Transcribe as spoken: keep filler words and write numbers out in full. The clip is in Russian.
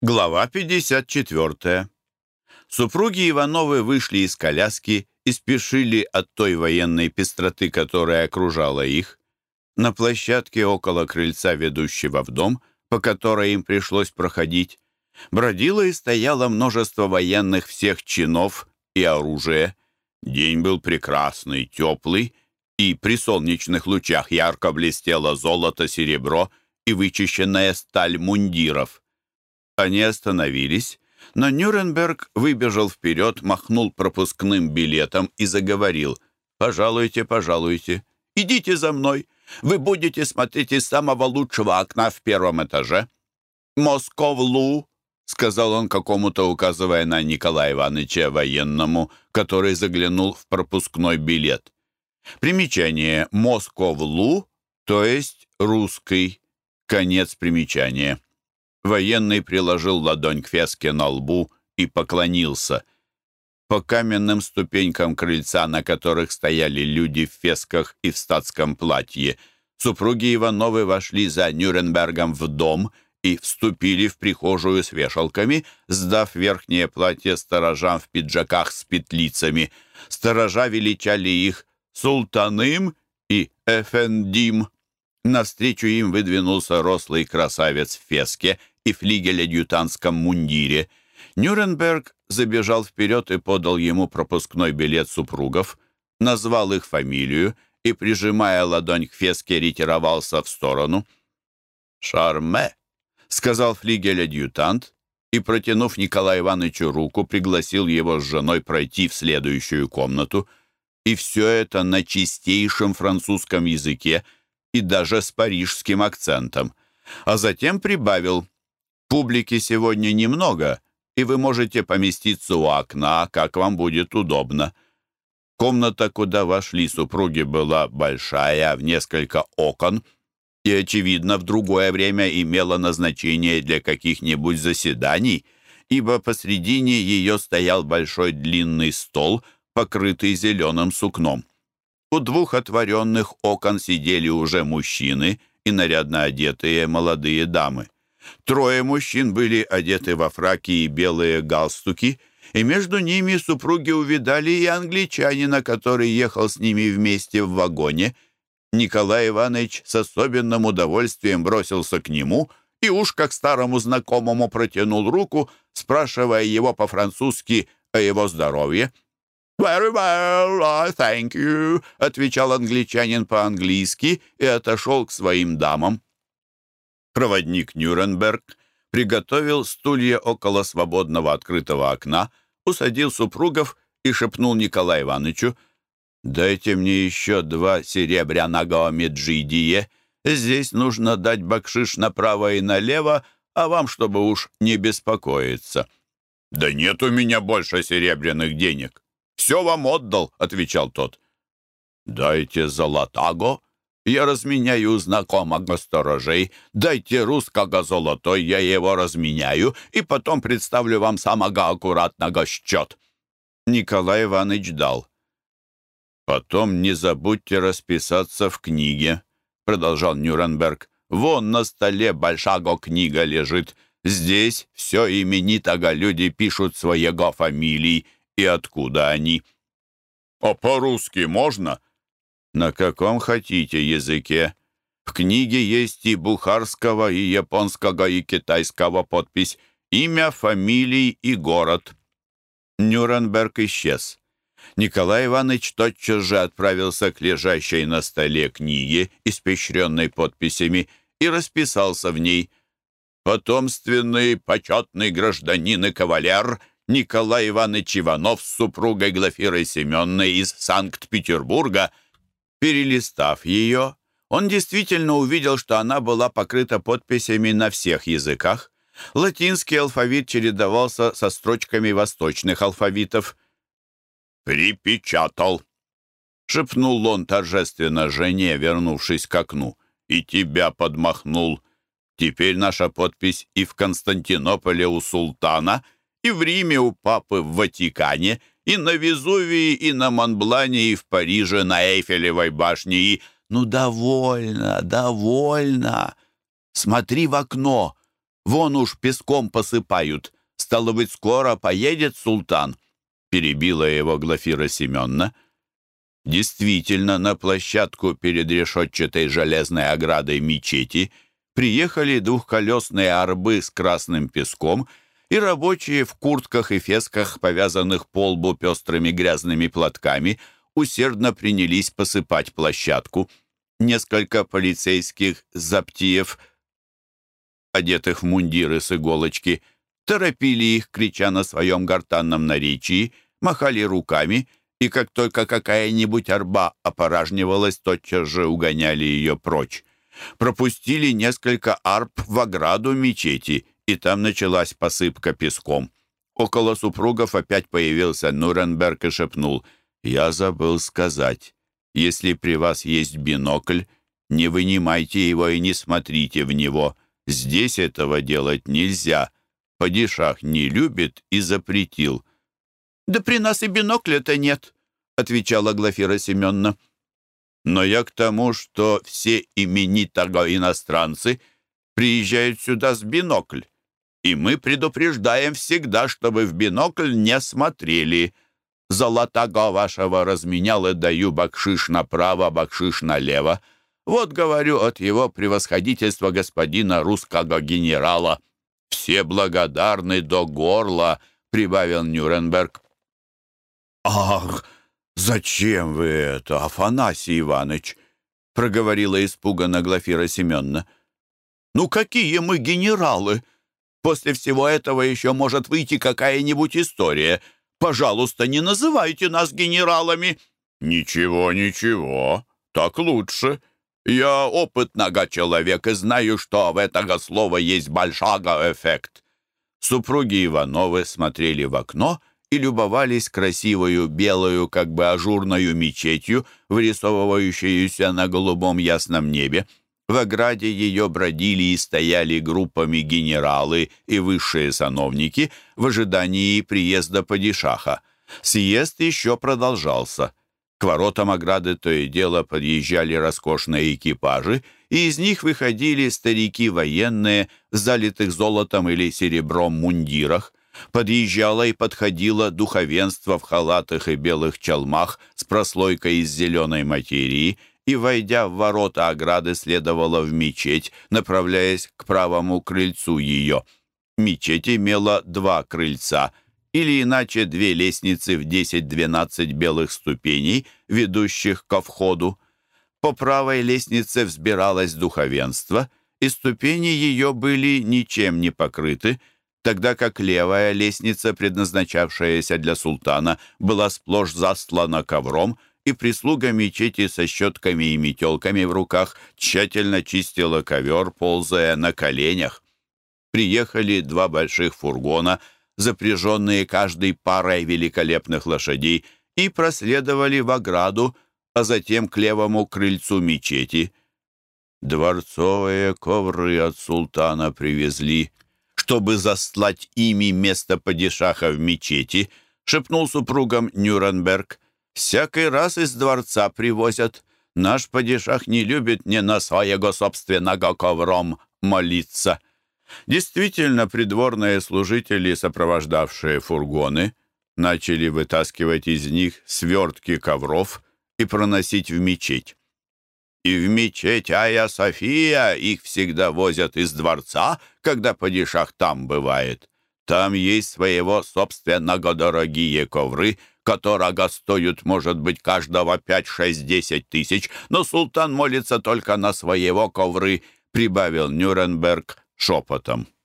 Глава пятьдесят четвёртая. Супруги Ивановы вышли из коляски и спешили от той военной пестроты, которая окружала их. На площадке около крыльца, ведущего в дом, по которой им пришлось проходить, бродило и стояло множество военных всех чинов и оружия. День был прекрасный, теплый, и при солнечных лучах ярко блестело золото, серебро и вычищенная сталь мундиров. Они остановились, но Нюрнберг выбежал вперед, махнул пропускным билетом и заговорил: «Пожалуйте, пожалуйте, идите за мной. Вы будете смотреть из самого лучшего окна в первом этаже». «Московлу», — сказал он какому-то, указывая на Николая Ивановича военному, который заглянул в пропускной билет. Примечание: «Московлу», то есть русский. Конец примечания. Военный приложил ладонь к феске на лбу и поклонился. По каменным ступенькам крыльца, на которых стояли люди в фесках и в статском платье, супруги Ивановы вошли за Нюрнбергом в дом и вступили в прихожую с вешалками, сдав верхнее платье сторожам в пиджаках с петлицами. Сторожа величали их «Султаным» и «Эфендим». Навстречу им выдвинулся рослый красавец в феске и флигель-адъютантском мундире. Нюрнберг забежал вперед и подал ему пропускной билет супругов, назвал их фамилию и, прижимая ладонь к феске, ретировался в сторону. «Шарме», — сказал флигель-адъютант, и, протянув Николаю Ивановичу руку, пригласил его с женой пройти в следующую комнату. И все это на чистейшем французском языке и даже с парижским акцентом. А затем прибавил: «Публики сегодня немного, и вы можете поместиться у окна, как вам будет удобно». Комната, куда вошли супруги, была большая, в несколько окон, и, очевидно, в другое время имела назначение для каких-нибудь заседаний, ибо посредине ее стоял большой длинный стол, покрытый зеленым сукном. У двух отворенных окон сидели уже мужчины и нарядно одетые молодые дамы. Трое мужчин были одеты во фраки и белые галстуки, и между ними супруги увидали и англичанина, который ехал с ними вместе в вагоне. Николай Иванович с особенным удовольствием бросился к нему и уж как старому знакомому протянул руку, спрашивая его по-французски о его здоровье. «Very well, I thank you», — отвечал англичанин по-английски и отошел к своим дамам. Проводник Нюрнберг приготовил стулья около свободного открытого окна, усадил супругов и шепнул Николаю Ивановичу: «Дайте мне еще два серебряного меджидие. Здесь нужно дать бакшиш направо и налево, а вам, чтобы уж не беспокоиться». «Да нет у меня больше серебряных денег. Все вам отдал», — отвечал тот. «Дайте золотаго, я разменяю у знакомого сторожей. Дайте русского золотой, я его разменяю, и потом представлю вам самого аккуратного счет». Николай Иванович дал. «Потом не забудьте расписаться в книге», — продолжал Нюрнберг. «Вон на столе большая книга лежит. Здесь все именитого люди пишут своего фамилии и откуда они». «А по-русски можно?» «На каком хотите языке. В книге есть и бухарского, и японского, и китайского подпись, имя, фамилии и город». Нюрнберг исчез. Николай Иванович тотчас же отправился к лежащей на столе книге, испещренной подписями, и расписался в ней: «Потомственный почетный гражданин и кавалер Николай Иванович Иванов с супругой Глафирой Семенной из Санкт-Петербурга». Перелистав ее, он действительно увидел, что она была покрыта подписями на всех языках. Латинский алфавит чередовался со строчками восточных алфавитов. «Припечатал», — шепнул он торжественно жене, вернувшись к окну, — «и тебя подмахнул. Теперь наша подпись и в Константинополе у султана, и в Риме у папы в Ватикане, и на Везувии, и на Монблане, и в Париже на Эйфелевой башне, и...» «Ну, довольно, довольно. Смотри в окно. Вон уж песком посыпают. Стало быть, скоро поедет султан», — перебила его Глафира Семеновна. Действительно, на площадку перед решетчатой железной оградой мечети приехали двухколесные арбы с красным песком, и рабочие в куртках и фесках, повязанных по лбу пестрыми грязными платками, усердно принялись посыпать площадку. Несколько полицейских заптиев, одетых в мундиры с иголочки, торопили их, крича на своем гортанном наречии, махали руками, и как только какая-нибудь арба опоражнивалась, тотчас же угоняли ее прочь. Пропустили несколько арб в ограду мечети, и там началась посыпка песком. Около супругов опять появился Нюрнберг и шепнул: «Я забыл сказать, если при вас есть бинокль, не вынимайте его и не смотрите в него. Здесь этого делать нельзя. Падишах не любит и запретил». «Да при нас и бинокля-то нет», — отвечала Глафира Семеновна. «Но я к тому, что все именитого иностранцы приезжают сюда с бинокль, и мы предупреждаем всегда, чтобы в бинокль не смотрели. Золотого вашего разменял и даю бакшиш направо, бакшиш налево. Вот, говорю, от его превосходительства господина русского генерала. Все благодарны до горла», — прибавил Нюрнберг. «Ах, зачем вы это, Афанасий Иванович?» — проговорила испуганно Глафира Семеновна. «Ну какие мы генералы? После всего этого еще может выйти какая-нибудь история. Пожалуйста, не называйте нас генералами». «Ничего, ничего, так лучше. Я опытного человек и знаю, что в этого слова есть большой эффект». Супруги Ивановы смотрели в окно и любовались красивою белую, как бы ажурную мечетью, вырисовывающуюся на голубом ясном небе. В ограде ее бродили и стояли группами генералы и высшие сановники в ожидании приезда падишаха. Съезд еще продолжался. К воротам ограды то и дело подъезжали роскошные экипажи, и из них выходили старики военные в залитых золотом или серебром мундирах. Подъезжало и подходило духовенство в халатах и белых чалмах с прослойкой из зеленой материи, и, войдя в ворота ограды, следовало в мечеть, направляясь к правому крыльцу ее. Мечеть имела два крыльца, или иначе две лестницы в десять-двенадцать белых ступеней, ведущих ко входу. По правой лестнице взбиралось духовенство, и ступени ее были ничем не покрыты, тогда как левая лестница, предназначавшаяся для султана, была сплошь застлана ковром, и прислуга мечети со щетками и метелками в руках тщательно чистила ковер, ползая на коленях. Приехали два больших фургона, запряженные каждой парой великолепных лошадей, и проследовали в ограду, а затем к левому крыльцу мечети. «Дворцовые ковры от султана привезли, чтобы застлать ими место падишаха в мечети», — шепнул супругам Нюрнберг. «Всякий раз из дворца привозят. Наш падишах не любит не на своего собственного ковром молиться». Действительно, придворные служители, сопровождавшие фургоны, начали вытаскивать из них свертки ковров и проносить в мечеть. И в мечеть Айя София их всегда возят из дворца, когда падишах там бывает. Там есть своего собственного дорогие ковры, которого стоят, может быть, каждого пять, шесть, десять тысяч, но султан молится только на своего ковры», — прибавил Нюрнберг шепотом.